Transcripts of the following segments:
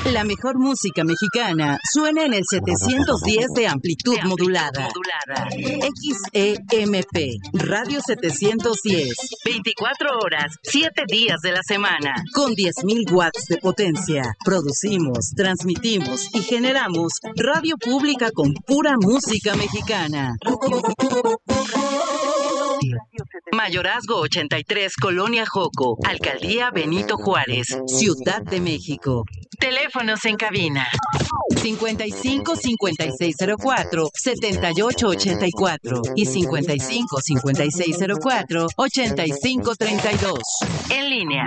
La mejor música mexicana suena en el 710 de amplitud modulada. XEMP, Radio 710. 24 horas, 7 días de la semana. Con 10,000 watts de potencia. Producimos, transmitimos y generamos radio pública con pura música mexicana. Mayorazgo 83, Colonia Joco, Alcaldía Benito Juárez, Ciudad de México. Teléfonos en cabina: 55 5604 7884 y 55 5604 8532. En línea: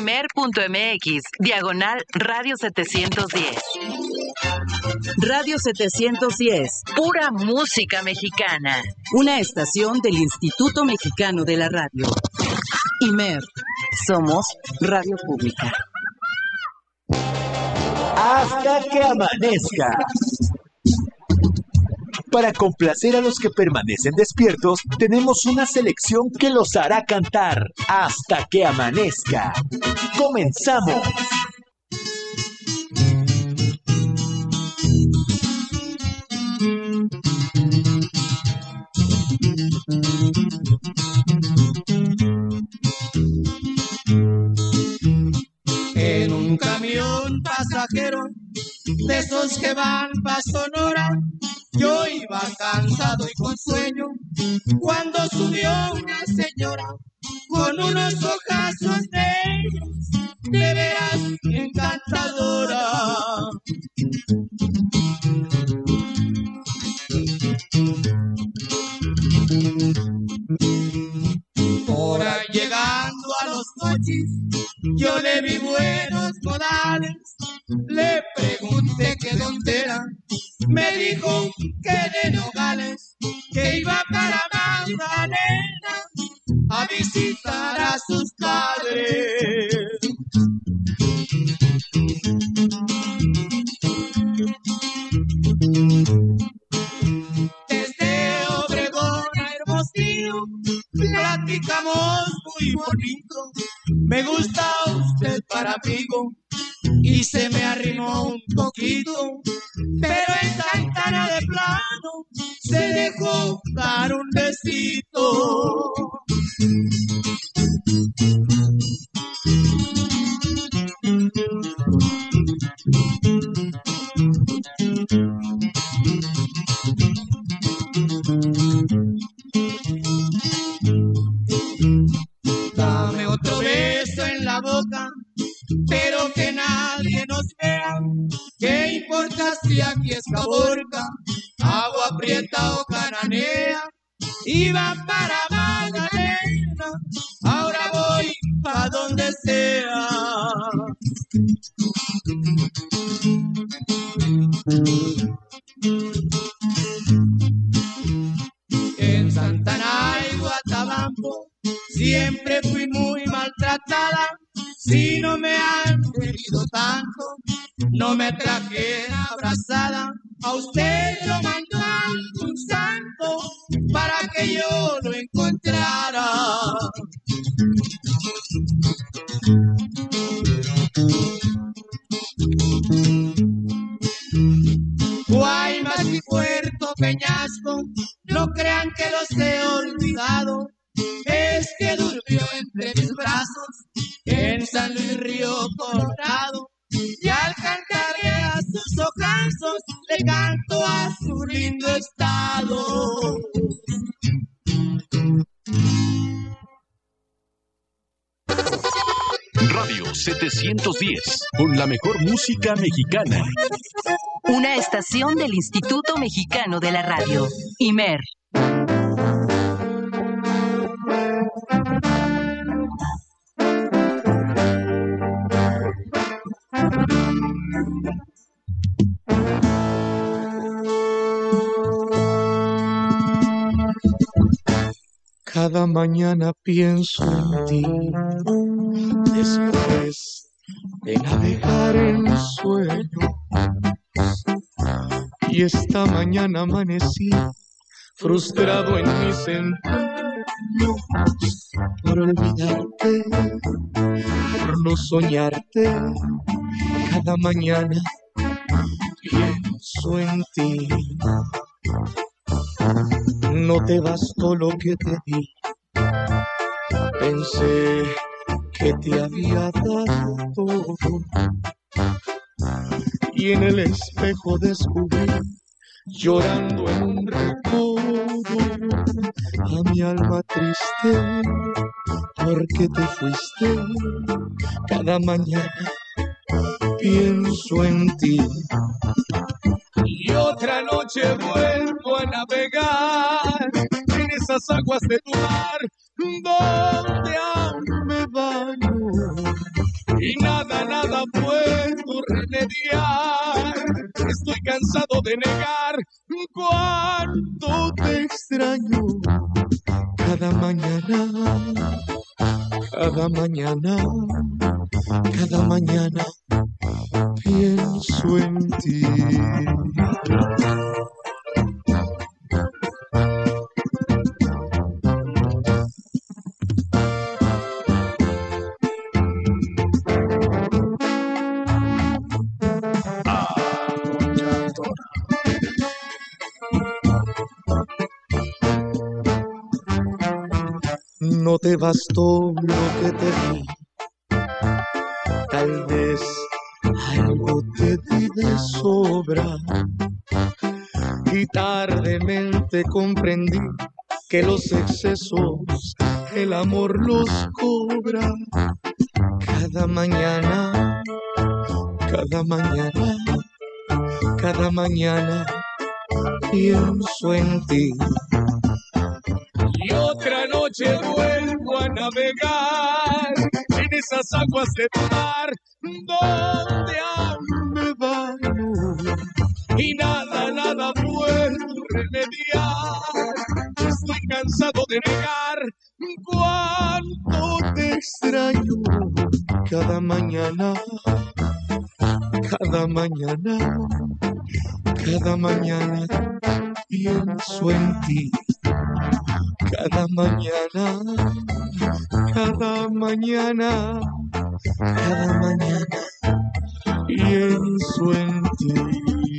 imer.mx/radio 710. Radio 710, pura música mexicana. Una estación del Instituto Mexicano de la Radio. Imer, somos radio pública. Hasta que amanezca. Para complacer a los que permanecen despiertos, tenemos una selección que los hará cantar hasta que amanezca. ¡Comenzamos! En un camión pasajero de esos que van pa' Sonora, yo iba cansado y con sueño cuando subió una señora con unos ojazos negros, de veras encantadora. Por ahí llegando a los coches, yo le vi buenos modales, le pregunté que dónde era, me dijo que de Nogales, que iba para Magdalena a visitar a sus padres. Desde Obregón a Hermosillo platicamos muy bonito, me gusta usted para amigo, y se me arrimó un poquito, pero en Santana de plano se dejó dar un besito. Dame otro beso en la boca, pero que nadie nos vea. ¿Qué importa si aquí es Caborca, Agua Prieta o Cananea? Iba para Magdalena, ahora voy pa' donde sea. En Santana y Guatabampo siempre fui muy maltratada. Si no me han querido tanto, no me traje abrazada. A usted lo mandó un santo para que yo lo encontrara. Guaymas y Puerto Peñasco, no crean que los he olvidado, es que durmió entre mis brazos en San Luis Río Colorado, y al cantarle a sus ojazos le canto a su lindo estado. Radio 710, con la mejor música mexicana. Una estación del Instituto Mexicano de la Radio. Imer. Cada mañana pienso en ti, después de navegar en sueño, y esta mañana amanecí frustrado en mis empeños por olvidarte, por no soñarte Cada mañana pienso en ti. No te bastó lo que te di. Pensé que te había dado todo. Y en el espejo descubrí, llorando en un recodo, a mi alma triste, porque te fuiste. Cada mañana pienso en ti. Y otra noche vuelvo a navegar en esas aguas de tu mar, donde aún me baño y nada puedo remediar. Estoy cansado de negar cuánto te extraño. Cada mañana, cada mañana, cada mañana pienso en ti. No te bastó lo que te di, tal vez algo te di de sobra, y tardemente comprendí que los excesos el amor los cobra. Cada mañana, cada mañana, cada mañana pienso en ti. Y otra noche vuelvo a navegar en esas aguas de tu mar, donde aún me baño y nada puedo remediar. Estoy cansado de negar cuánto te extraño. Cada mañana, cada mañana, cada mañana pienso en ti. Cada mañana, cada mañana, cada mañana pienso en ti.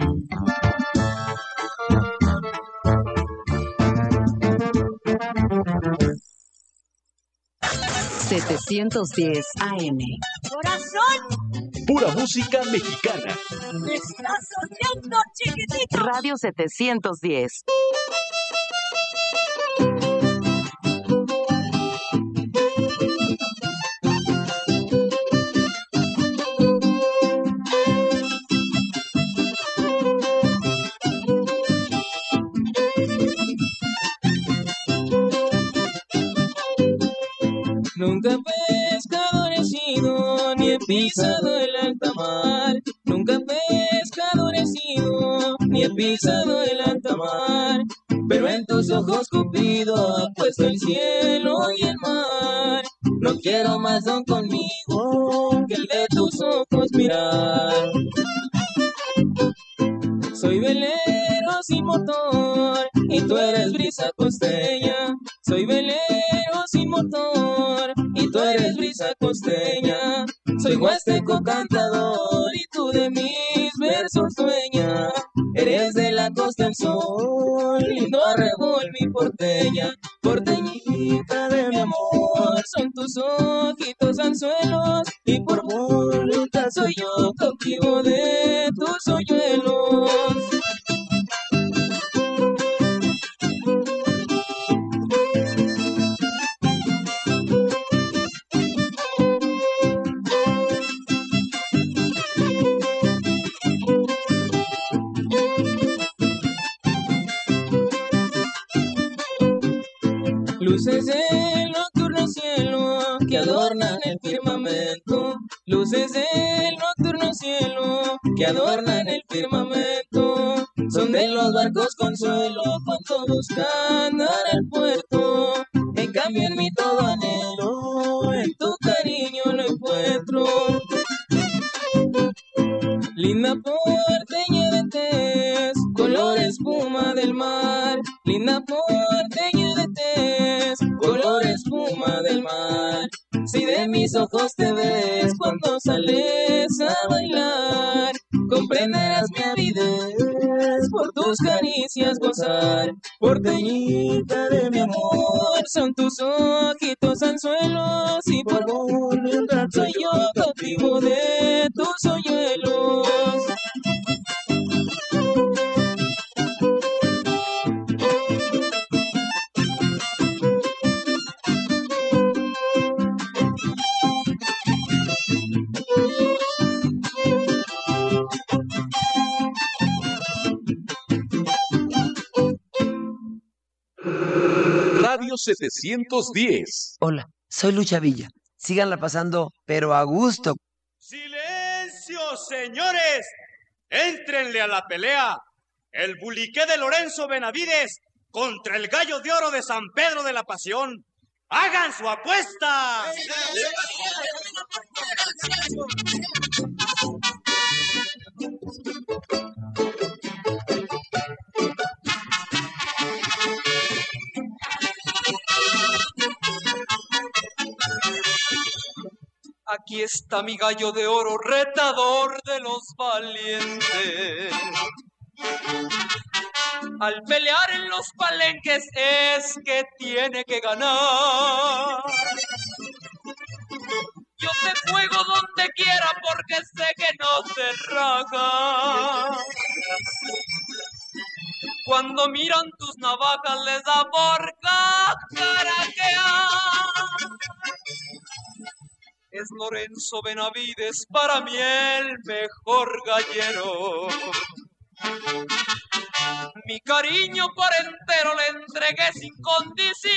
710 AM. Corazón, Pura música mexicana. me estás oyendo, chiquitito. Radio 710. Nunca pescador he sido, ni he pisado el alta mar. Nunca pescador he sido, ni he pisado el alta mar. Pero en tus ojos Cupido ha puesto el cielo y el mar. No quiero más don conmigo que el de tus ojos mirar. Soy velero sin motor y tú eres brisa costeña. Soy velero sin motor y tú eres brisa costeña. Soy huasteco cantador y tú de mis versos dueña. Eres de la costa del sol, lindo arrebol mi porteña. Porteñita de mi amor, son tus ojitos anzuelos y por voluntad soy yo cautivo de tus hoyuelos. Luces del nocturno cielo que adornan el firmamento. Luces del nocturno cielo que adornan el firmamento. Son de los barcos consuelo cuando buscan dar al puerto. En cambio en mi todo anhelo, en tu cariño lo encuentro. Linda porteña de tez, color espuma del mar. Linda porteña de tez, color espuma del mar. Si de mis mis ojos te ves cuando sales a bailar. Comprenderás mi avidez por tus caricias gozar. Porteñita de mi amor, son tus ojitos anzuelos y por voluntad soy yo cautivo de tus hoyuelos. Radio 710. Hola, soy Lucha Villa. Síganla pasando, pero a gusto. ¡Silencio, señores! ¡Éntrenle a la pelea! El buliqué de Lorenzo Benavides contra el Gallo de Oro de San Pedro de la Pasión. ¡Hagan su apuesta! Aquí está mi gallo de oro, retador de los valientes. Al pelear en los palenques es que tiene que ganar. Yo te juego donde quiera porque sé que no se raja. Cuando miran tus navajas les da por caraquear. Es Lorenzo Benavides para mí el mejor gallero. Mi cariño por entero le entregué sin condición.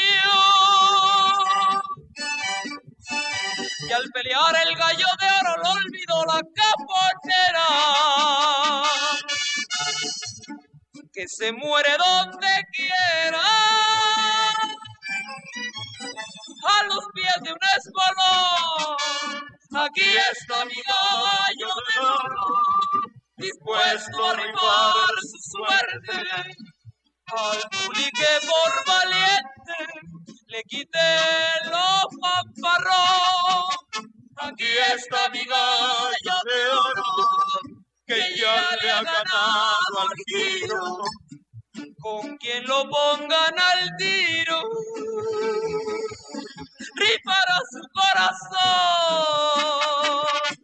Y al pelear el Gallo de Oro lo olvidó la capochera. Que se muere donde quiera, a los pies de un espolón. Aquí está mi gallo de oro, dispuesto a rifar su suerte. Al bulique por valiente le quité lo fanfarrón. Aquí está mi gallo de oro, que ya le ha ganado al tiro. Con quien lo pongan al tiro, rifará su corazón.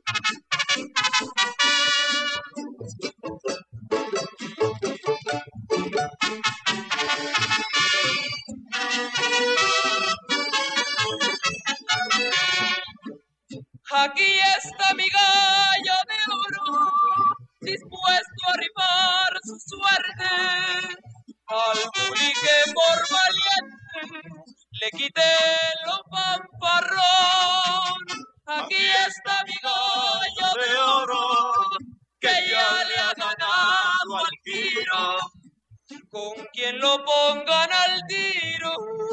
Aquí está mi gallo de oro, dispuesto a rifar su suerte. Al bulique por valiente le quité lo fanfarrón. Aquí está mi gallo de oro, que ya le ha ganado al tiro. Con quien lo pongan al tiro,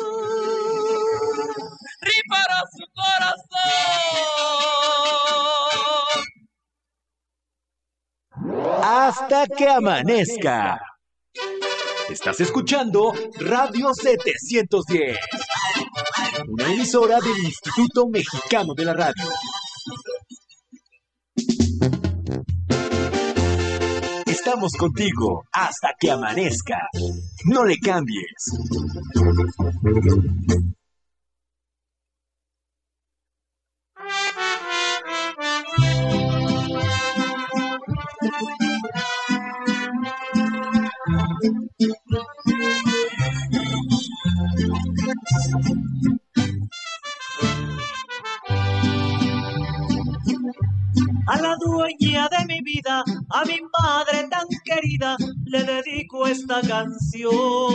rifará su corazón. Hasta que amanezca. Estás escuchando Radio 710, una emisora del Instituto Mexicano de la Radio. Estamos contigo hasta que amanezca. No le cambies. A la dueña de mi vida, a mi madre tan querida, le dedico esta canción.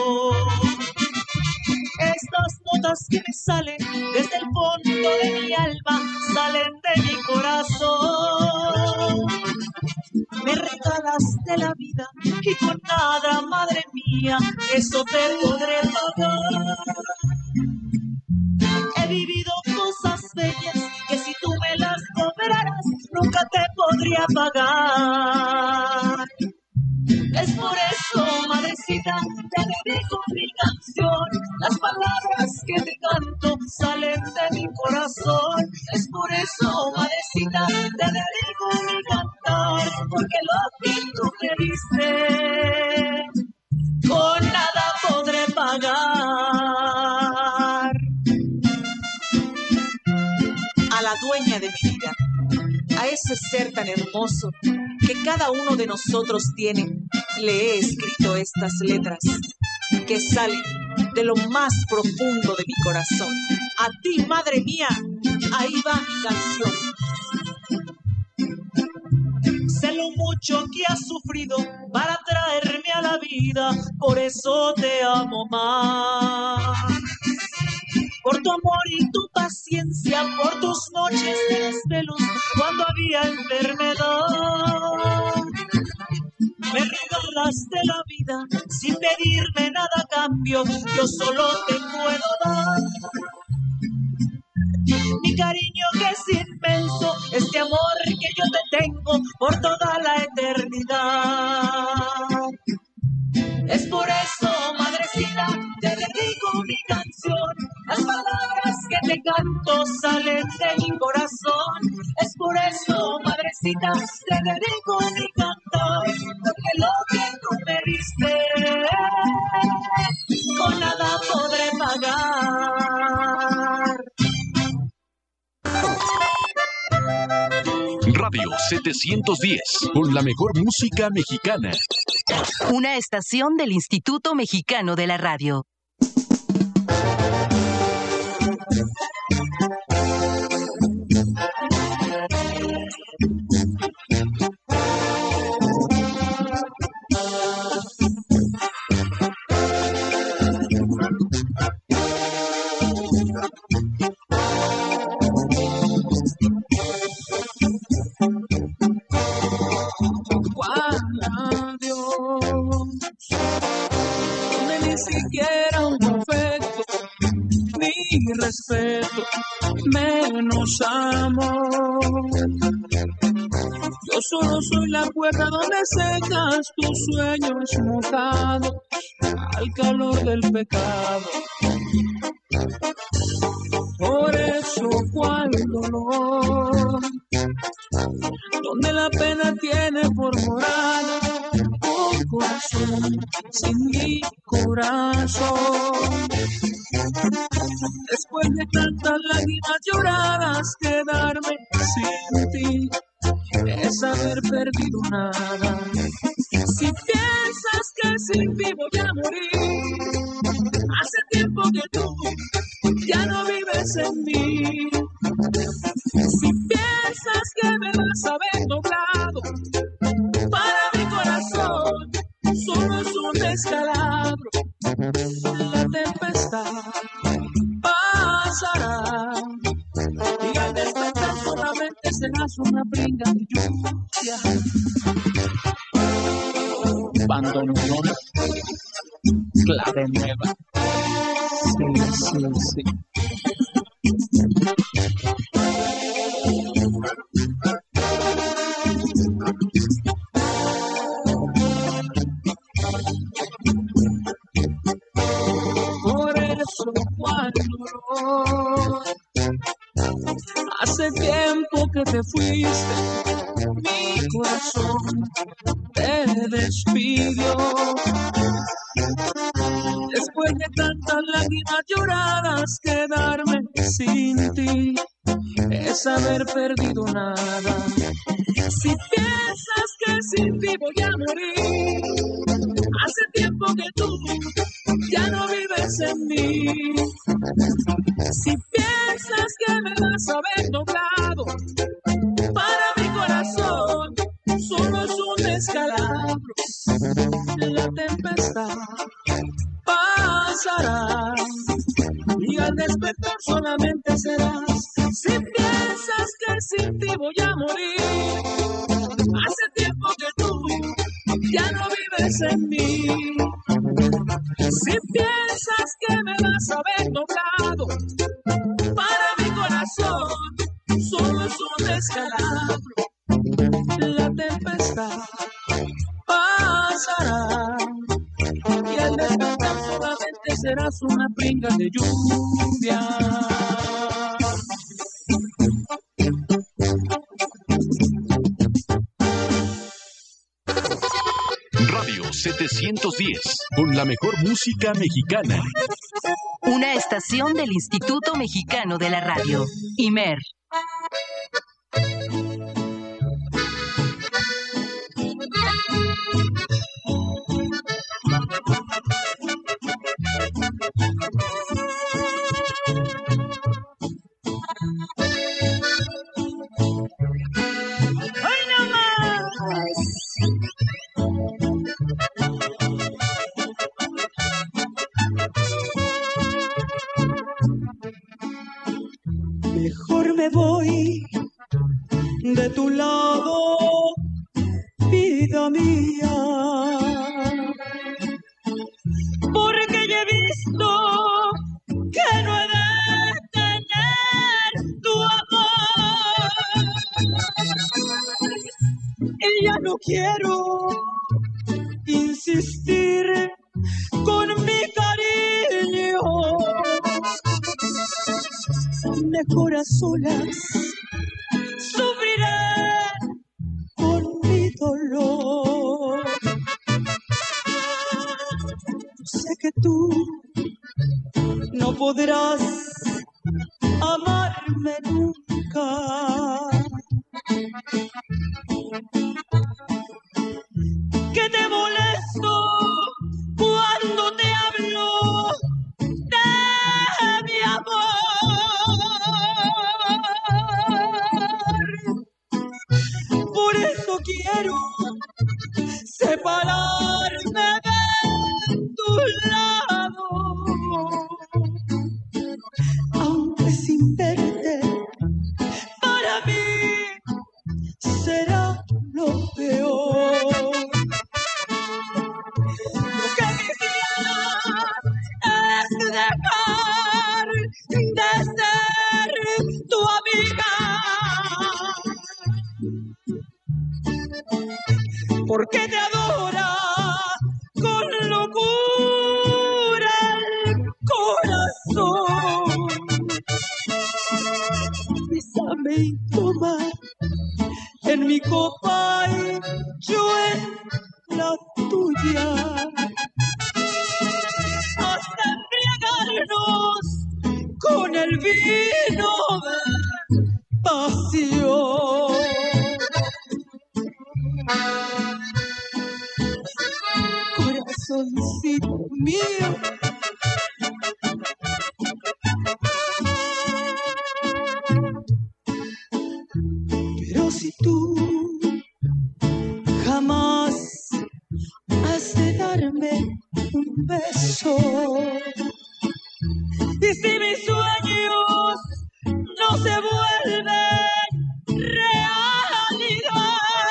Estas notas que me salen desde el fondo de mi alma, salen de mi corazón. Me regalaste la vida y con nada, madre mía, eso te podré pagar. He vivido cosas bellas que si tú me las cobraras, nunca te podría pagar. Es por eso, madrecita, te dedico mi canción. Las palabras que te canto salen de mi corazón. Es por eso, madrecita, te dedico mi cantar, porque lo que tú me diste, con nada podré pagar. A la dueña de mi vida, a ese ser tan hermoso que cada uno de nosotros tiene, le he escrito estas letras que salen de lo más profundo de mi corazón. A ti, madre mía, ahí va mi canción. Sé lo mucho que has sufrido para traerme a la vida, por eso te amo más. Por tu amor y tu paciencia, por tus noches de desvelos cuando había enfermedad. Me regalaste la vida sin pedirme nada a cambio, yo solo te puedo dar mi cariño que es inmenso, este amor que yo te tengo por toda la eternidad. Es por eso, madrecita, te dedico mi canción. Las palabras que te canto salen de mi corazón. Es por eso, madrecita, te dedico mi cantar, porque lo que tú me diste, con nada podré pagar. Radio 710, con la mejor música mexicana. Una estación del Instituto Mexicano de la Radio. Siquiera un afecto, ni respeto, menos amor. Yo solo soy la puerta donde secas tus sueños mojados al calor del pecado. Por eso, cuál dolor, donde la pena tiene por morada un corazón sin mi corazón. Después de tantas lágrimas lloradas, quedarme sin ti es haber perdido nada. Si piensas que sin ti voy a morir, hace tiempo que tú ya no vives en mí. Si piensas que me vas a ver doblado, para mi corazón solo es un descalabro. La tempestad pasará y al despertar solamente serás una brinda de lluvia. Bandonona, clave nueva. Sí, sí, sí. Por eso, cuando hace tiempo que te fuiste, mi corazón te despidió. Después de tantas lágrimas lloradas, quedarme sin ti es haber perdido nada. Si piensas que sin ti voy a morir, hace tiempo que tú ya no vives en mí. Si piensas que me vas a ver doblado, para mi corazón solo es un descalabro. La tempestad pasará y al despertar solamente serás. Si piensas que sin ti voy a morir, hace tiempo que tú ya no vives en mí. Si piensas que me vas a ver doblado, para mi corazón solo es un descalabro. La tempestad pasará y al despertar solamente serás una pinga de lluvia. Radio 710, con la mejor música mexicana. Una estación del Instituto Mexicano de la Radio, IMER. ¡Ay, no más! Mejor me voy de tu lado, vida mía, porque ya he visto que no he de tener tu amor, y ya no quiero insistir con mi cariño. Mejor a solas sufriré con mi dolor. Sé que tú no podrás amarme nunca, que te molesto cuando te hablo de mi amor. Por eso quiero separarme de tu lado, aunque sin verte para mí será lo peor. Lo que quisiera es dejar de ser tu amiga, porque te adora con locura el corazón. Bésame y toma en mi copa y yo en la tuya, hasta embriagarnos con el vino de pasión. Corazoncito mío, pero si tú jamás has de darme un beso, y si mis sueños no se vuelven realidad,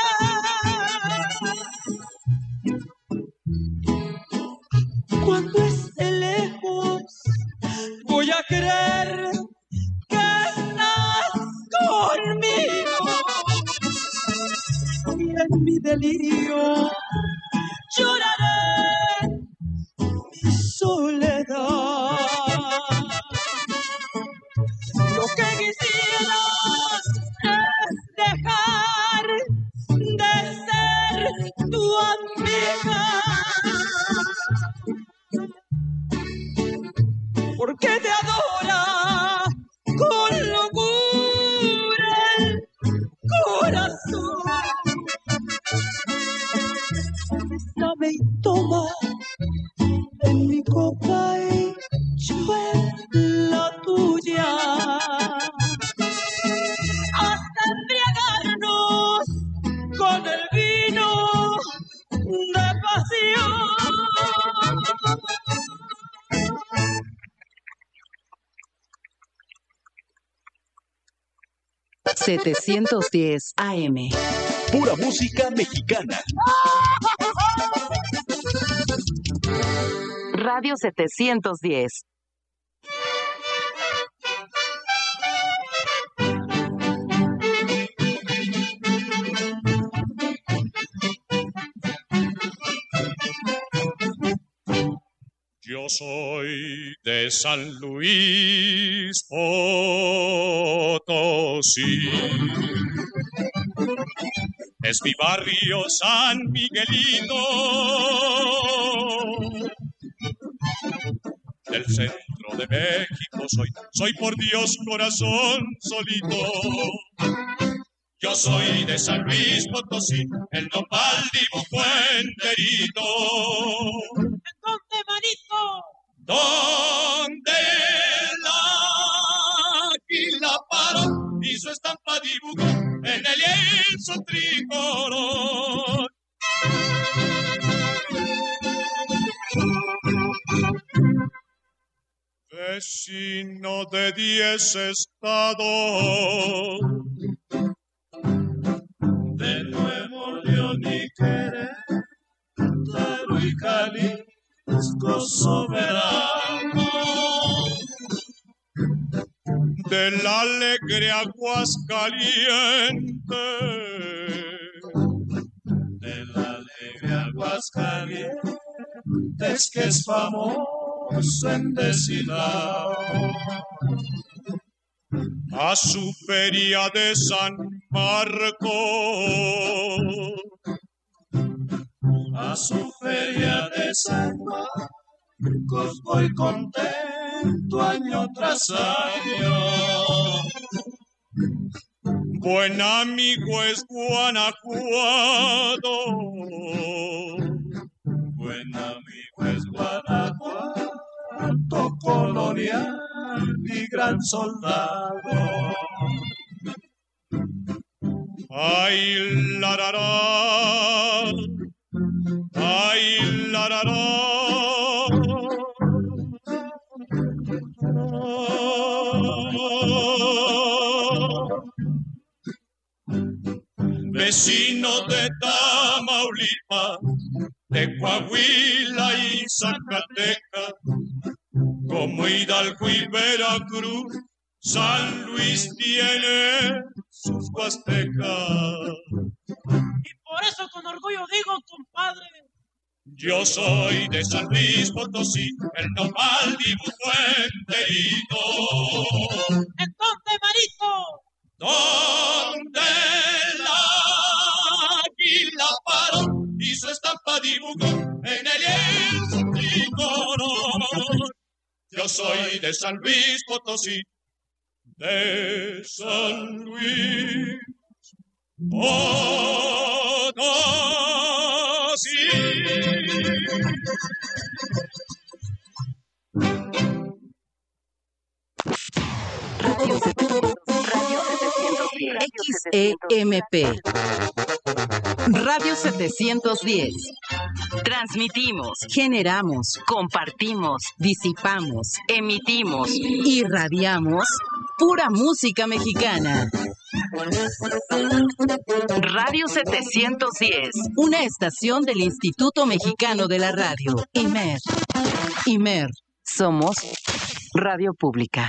cuando esté lejos voy a creer que estás conmigo, y en mi delirio lloraré mi soledad. Lo que quisieras es dejar de ser tu amiga, porque te adora con locura el corazón. Bésame y toma en mi copa y yo en la tuya, hasta embriagarnos con el vino de pasión. 710 AM. Pura música mexicana. Radio 710. Yo soy de San Luis Potosí, es mi barrio San Miguelito. Del centro de México soy por Dios corazón solito. Yo soy de San Luis Potosí, el nopal dibujó enterito. ¿En dónde, manito? Donde la águila paró y su estampa dibujó en el lienzo tricolor. Vecino de 10 estados, de Nuevo León y Querétaro y Jalisco soberano, del alegre Aguascalientes, del alegre Aguascalientes, que es famoso en Desilao. A su feria de San Marcos, a su feria de San Marcos voy contento año tras año. Buen amigo es Guanajuato, buen amigo es Guanajuato, colonial y gran soldado. Ay, larará, ay, larará. Vecino de Tamaulipas, de Coahuila y Zacatecas, como Hidalgo y Veracruz, San Luis tiene sus huastecas. Y por eso con orgullo digo, compadre, yo soy de San Luis Potosí, el nopal dibujó enterito. ¿en dónde, manito? Donde la águila paró y su estampa dibujó en el lienzo tricolor. Yo soy de San Luis Potosí, de San Luis Potosí. Radio 710. XEMP. Radio 710. Transmitimos, generamos, compartimos, disipamos, emitimos, irradiamos pura música mexicana. Radio 710, una estación del Instituto Mexicano de la Radio, IMER. IMER, somos Radio Pública.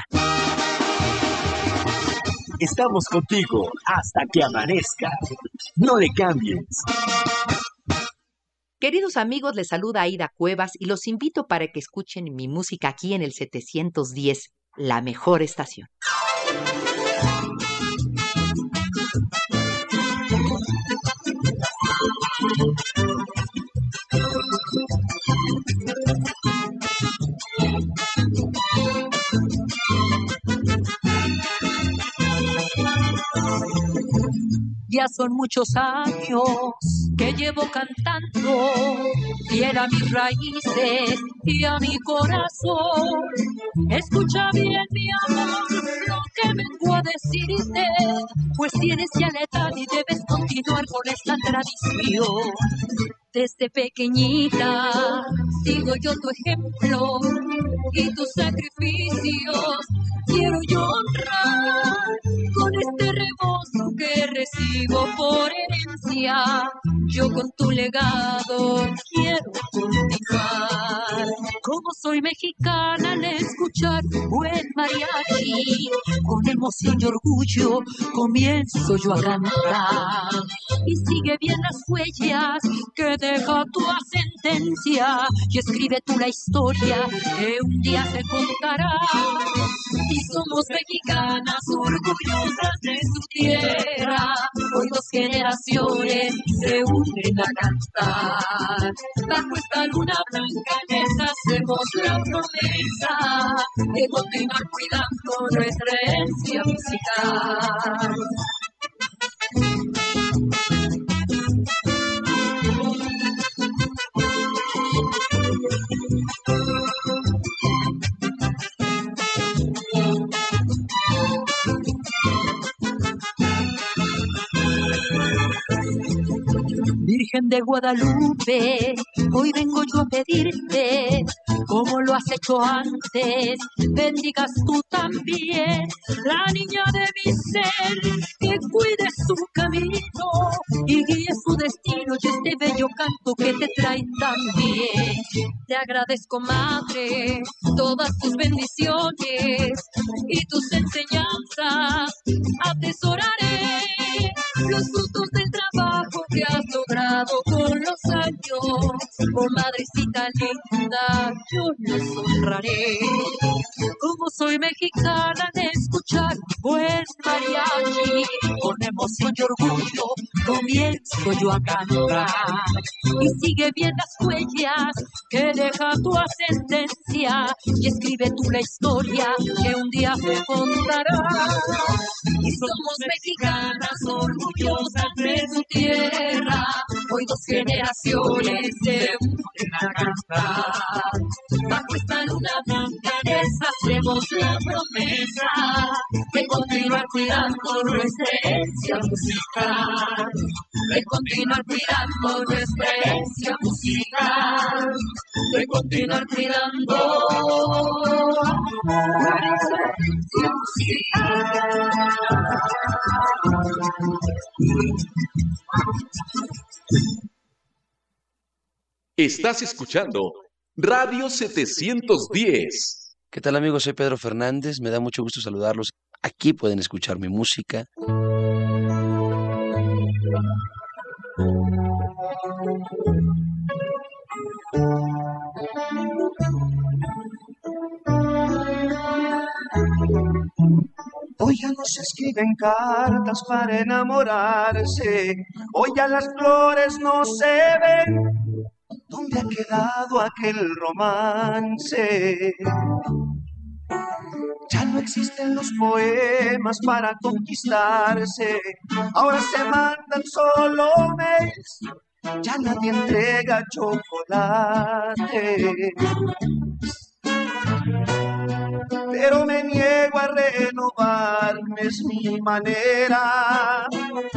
Estamos contigo hasta que amanezca. No le cambies. Queridos amigos, les saluda Aida Cuevas y los invito para que escuchen mi música aquí en el 710, la mejor estación. Ya son muchos años que llevo cantando, fiel a mis raíces y a mi corazón. Escucha bien, mi amor, lo que vengo a decirte, pues tienes ya la edad y debes continuar con esta tradición. Desde pequeñita sigo yo tu ejemplo y tus sacrificios quiero yo honrar con este rebozo que recibo por herencia. Yo con tu legado quiero continuar. Como soy mexicana, al escuchar buen mariachi, con emoción y orgullo comienzo yo a cantar. Y sigue bien las huellas que deja tu ascendencia y escribe tú la historia que un día se contará. Y somos mexicanas orgullosas de su tierra, hoy nos generaciones se unen a cantar. Bajo esta luna blanca les hacemos la promesa de continuar cuidando nuestra herencia musical. Virgen de Guadalupe, hoy vengo yo a pedirte, como lo has hecho antes, bendigas tú también la niña de mi ser, que cuide su camino y guíe su destino y este bello canto que te trae tan bien. Te agradezco, madre, todas tus bendiciones y tus enseñanzas, atesoraré los frutos del trabajo que has logrado con los años. Oh madrecita linda, yo los honraré. Como soy mexicana de escuchar buen mariachi, con emoción y orgullo comienzo yo a cantar. Y sigue bien las huellas que deja tu ascendencia, y escribe tú la historia que un día se contará. Y somos mexicanas orgullosas de su tierra, hoy 2 generaciones se unen a cantar. Bajo esta luna blanca les hacemos la promesa de continuar cuidando nuestra herencia musical, de continuar cuidando nuestra herencia musical, de continuar cuidando nuestra herencia musical. Estás escuchando Radio 710. ¿Qué tal, amigos? Soy Pedro Fernández. Me da mucho gusto saludarlos. Aquí pueden escuchar mi música. Hoy ya no se escriben cartas para enamorarse, hoy ya las flores no se ven. ¿Dónde ha quedado aquel romance? Ya no existen los poemas para conquistarse, ahora se mandan solo mails, ya nadie entrega chocolate. Pero me niego a renovarme, es mi manera.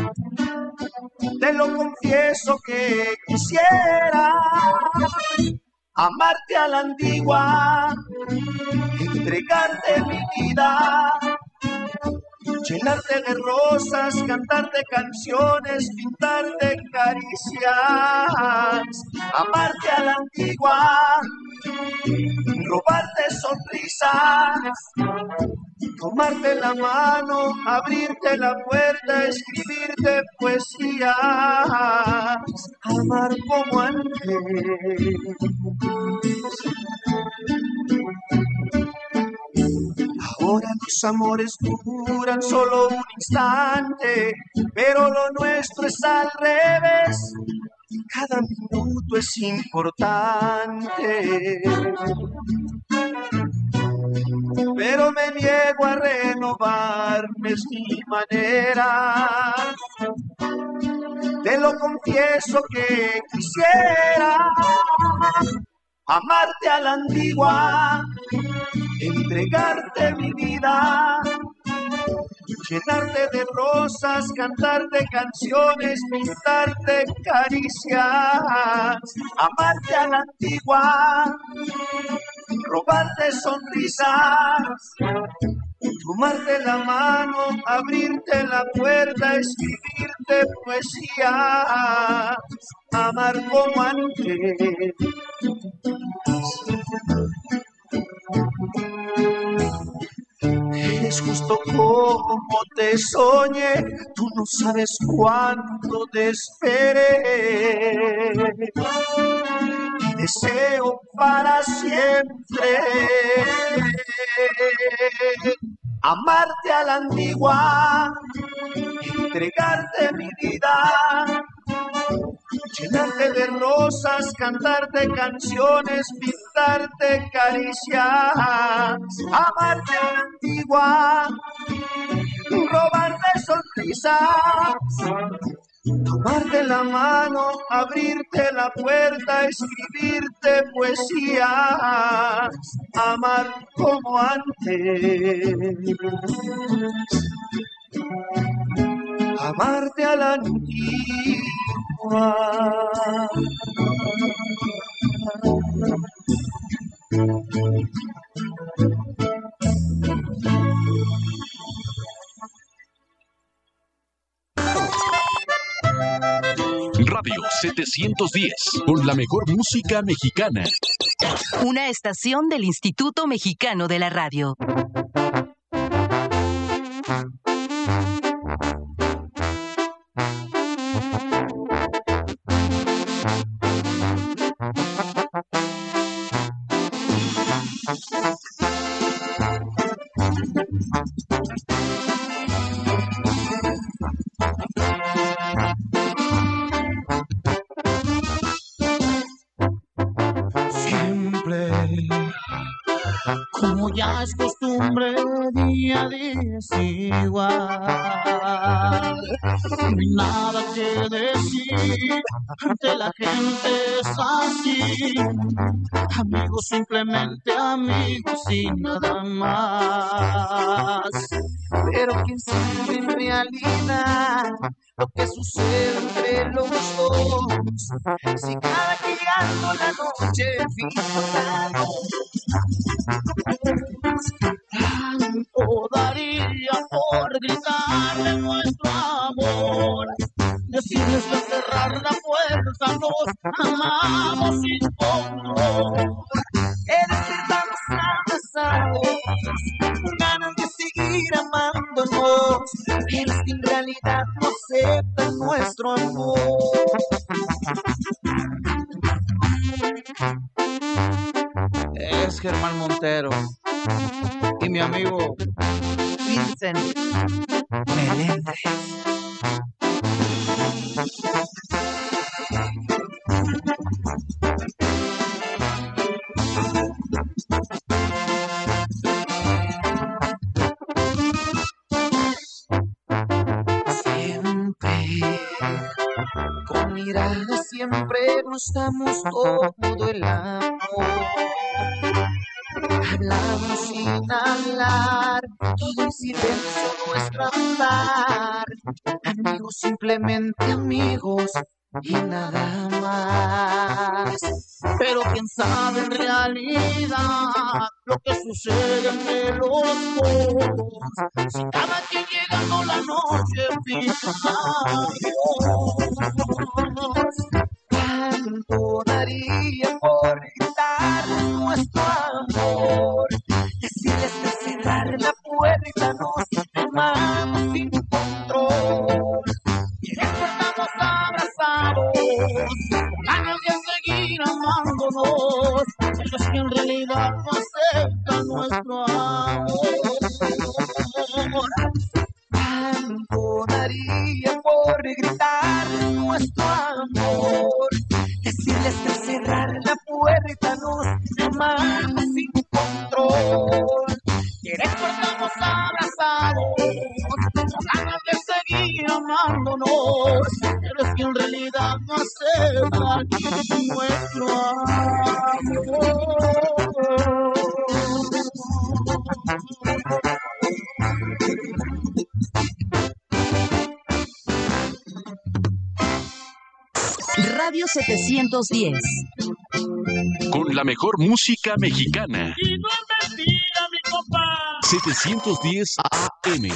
Te lo confieso que quisiera amarte a la antigua, entregarte mi vida, llenarte de rosas, cantarte canciones, pintarte caricias, amarte a la antigua, robarte sonrisas, tomarte la mano, abrirte la puerta, escribirte poesías, amar como antes. Ahora los amores duran solo un instante, pero lo nuestro es al revés. Cada minuto es importante. Pero me niego a renovarme, es mi manera. Te lo confieso que quisiera amarte a la antigua, entregarte mi vida, llenarte de rosas, cantarte canciones, pintarte caricias, amarte a la antigua, robarte sonrisas, tomarte la mano, abrirte la puerta, escribirte poesías, amar como antes. Eres justo como te soñé, tú no sabes cuánto te esperé. Deseo para siempre amarte a la antigua, entregarte mi vida, llenarte de rosas, cantarte canciones, pintarte caricias, amarte a la antigua, robarte sonrisas, tomarte la mano, abrirte la puerta, escribirte poesías, amar como antes, amarte a la antigua. Radio 710, con la mejor música mexicana. Una estación del Instituto Mexicano de la Radio. Como ya es costumbre, día a día es igual. No hay nada que decir, ante la gente es así. Amigos, simplemente amigos y nada más. Pero quién sabe en realidad lo que sucede entre los dos. Si cada que llegando la noche fija, tanto daría por gritarle nuestro amor, decirles que cerrar la puerta nos amamos sin control, que despertamos abrazados con ganas de seguir amándonos, pero es que en realidad no aceptan nuestro amor. Es Germán Montero y mi amigo Vincent Meléndez. Siempre, con mirada siempre nos damos todo el amor. Hablamos sin hablar, todo en silencio nuestro andar. Amigos, simplemente amigos y nada más. Pero quién sabe en realidad lo que sucede entre los dos. Si cada quien llegando la noche fija adiós. Tanto daría por gritar nuestro amor, decirles que cerrar la puerta nos amamos sin control, y despertamos abrazados con ganas de seguir amándonos, pero es que en realidad no aceptan nuestro amor. Tanto daría por gritar nuestro amor, decirles que al cerrar la puerta nos amamos sin control, que despertamos abrazados con ganas de seguir amándonos, pero es que en realidad no aceptan nuestro amor. Radio 710. Con la mejor música mexicana. Y no es mentira, mi compa. 710 AM.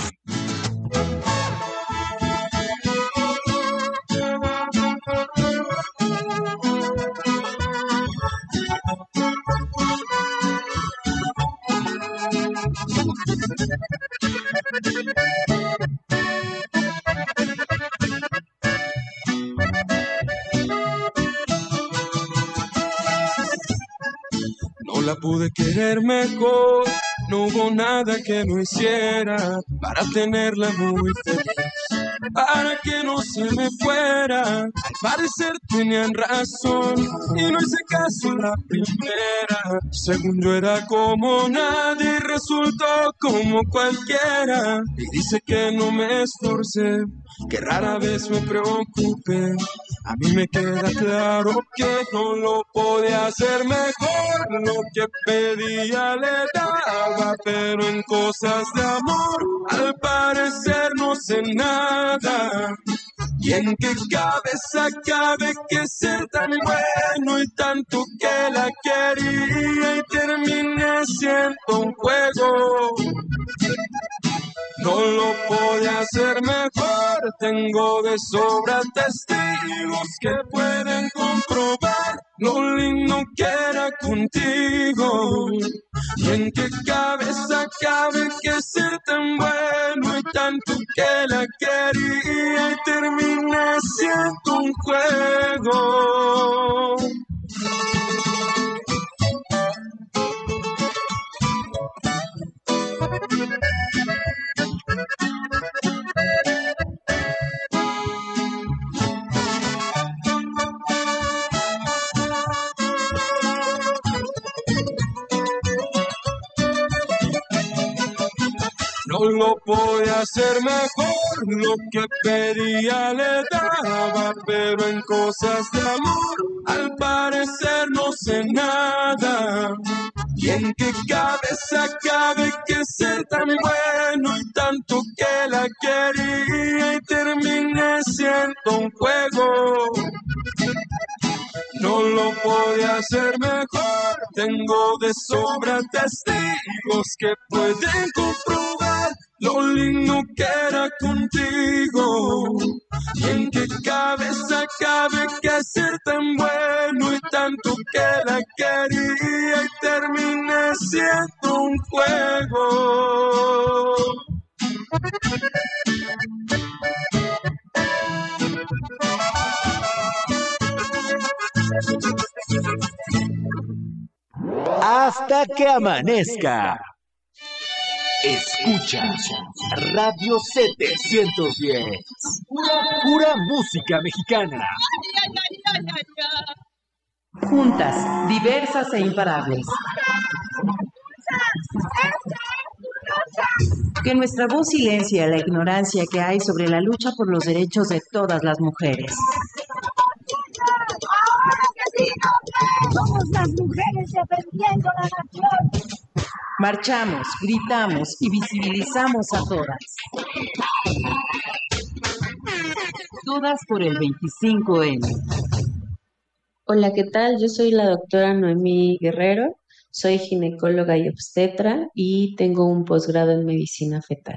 No la pude querer mejor, No hubo nada que no hiciera para tenerla muy feliz, para que no se me fuera. Al parecer tenían razón y no hice caso la primera. Según yo era como nadie y resultó como cualquiera. Y dice que no me esforcé, que rara vez me preocupe. A mí me queda claro que no lo podía hacer mejor. Lo que pedía le daba, pero en cosas de amor al parecer no sé nada. ¿Y en qué cabeza cabe que ser tan bueno y tanto que la quería y terminé siendo un juego? No lo podía hacer mejor, tengo de sobra testigos que pueden comprobar lo lindo que era contigo. ¿Y en qué cabeza cabe que ser tan bueno y tanto que la quería y terminé siendo un juego? No lo podía hacer mejor, lo que pedía le daba, pero en cosas de amor al parecer no sé nada. ¿Y en qué cabeza cabe que ser tan bueno y tanto que la quería y terminé siendo un juego? No lo podía hacer mejor, tengo de sobra testigos que pueden comprobar lo lindo que era contigo. ¿Y en qué cabeza cabe que ser tan bueno y tanto que la quería y terminé siendo un juego? Hasta que amanezca. Escuchas Radio 710. Pura música mexicana. Juntas, diversas e imparables. Que nuestra voz silencie la ignorancia que hay sobre la lucha por los derechos de todas las mujeres. Somos las mujeres defendiendo la nación. Marchamos, gritamos y visibilizamos a todas. Todas por el 25N. Hola, ¿qué tal? Yo soy la doctora Noemí Guerrero, soy ginecóloga y obstetra y tengo un posgrado en medicina fetal.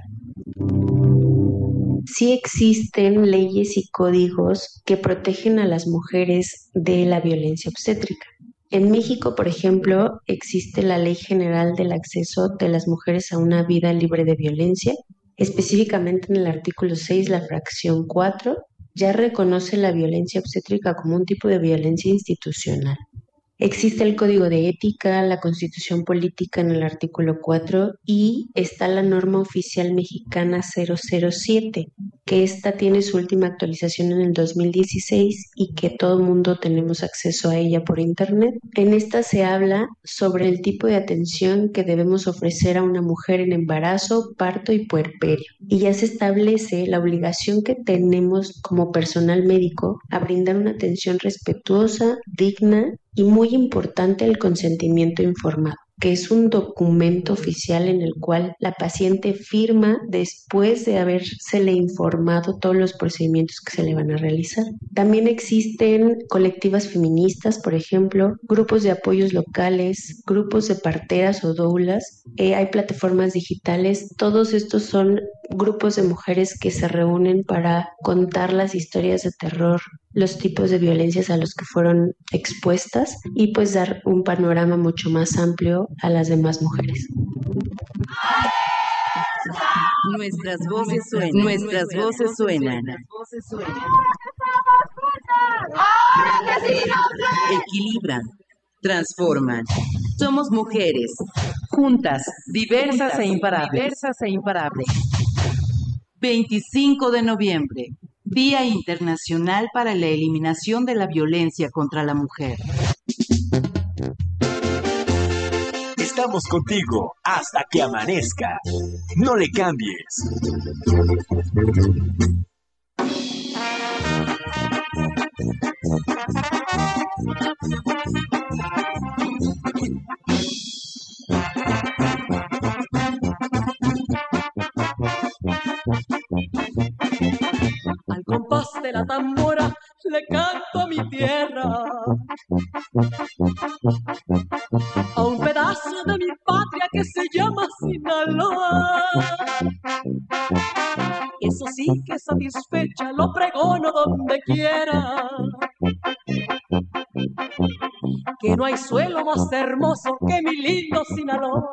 Sí existen leyes y códigos que protegen a las mujeres de la violencia obstétrica. En México, por ejemplo, existe la Ley General del Acceso de las Mujeres a una Vida Libre de Violencia. Específicamente en el artículo 6, la fracción 4, ya reconoce la violencia obstétrica como un tipo de violencia institucional. Existe el Código de Ética, la Constitución Política en el artículo 4 y está la norma oficial mexicana 007, que esta tiene su última actualización en el 2016 y que todo el mundo tenemos acceso a ella por internet. En esta se habla sobre el tipo de atención que debemos ofrecer a una mujer en embarazo, parto y puerperio. Y ya se establece la obligación que tenemos como personal médico a brindar una atención respetuosa, digna y muy importante el consentimiento informado, que es un documento oficial en el cual la paciente firma después de habérsele informado todos los procedimientos que se le van a realizar. También existen colectivas feministas, por ejemplo, grupos de apoyos locales, grupos de parteras o doulas, hay plataformas digitales, todos estos son grupos de mujeres que se reúnen para contar las historias de terror, los tipos de violencias a los que fueron expuestas y pues dar un panorama mucho más amplio a las demás mujeres. Nuestras voces suenan. Nuestras voces suenan. Equilibran, transforman. Somos mujeres, Juntas, diversas e imparables. 25 de noviembre, Día Internacional para la Eliminación de la Violencia contra la Mujer. Estamos contigo hasta que amanezca. No le cambies. Al compás de la tambora le canto a mi tierra, a un pedazo de mi patria que se llama Sinaloa. Eso sí que satisfecha lo pregono donde quiera, que no hay suelo más hermoso que mi lindo Sinaloa.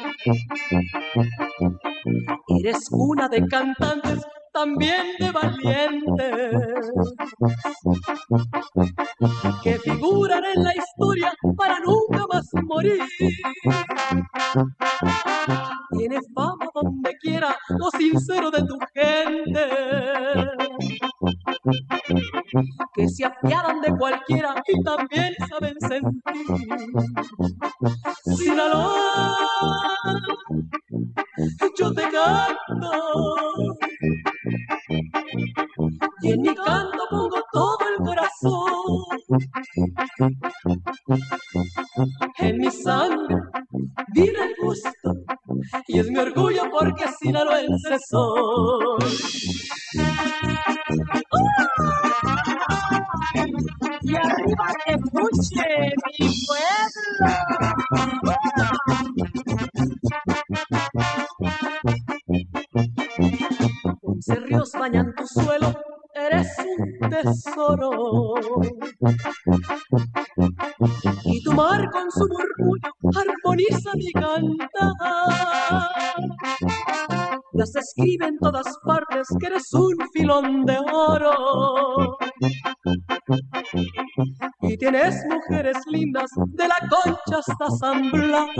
Eres cuna de cantantes, también de valientes, que figuran en la historia para nunca más morir. Tienes fama donde quiera lo sincero de tu gente, que se apiadan de cualquiera y también saben sentir. Sinaloa, yo te canto, y en mi canto pongo todo el corazón. En mi sangre vive el gusto, y es mi orgullo porque sinaloense soy. Y arriba que escuche mi pueblo. 11 ríos bañan tu suelo, eres un tesoro, y tu mar con su murmullo armoniza mi cantar. Ya se escribe en todas partes que eres un filón de oro, y tienes mujeres lindas de la Concha hasta San Blas.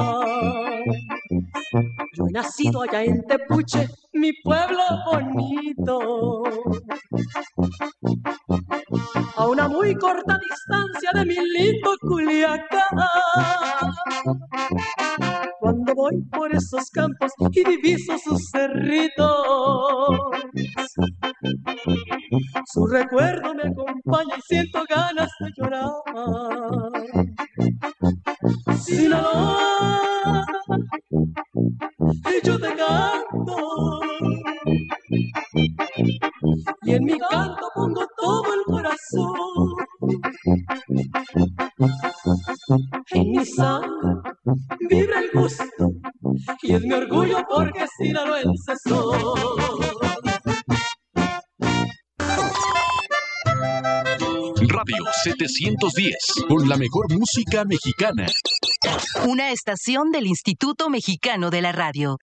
Yo he nacido allá en Tepuche, mi pueblo bonito, a una muy corta distancia de mi lindo Culiacán. Cuando voy por esos campos y diviso sus cerritos, su recuerdo me acompaña y siento ganas de llorar. Sinaloa, yo te canto, y en mi canto pongo todo el corazón. En mi sangre vibra el gusto, y es mi orgullo porque sinaloense soy. Radio 710, con la mejor música mexicana. Una estación del Instituto Mexicano de la Radio.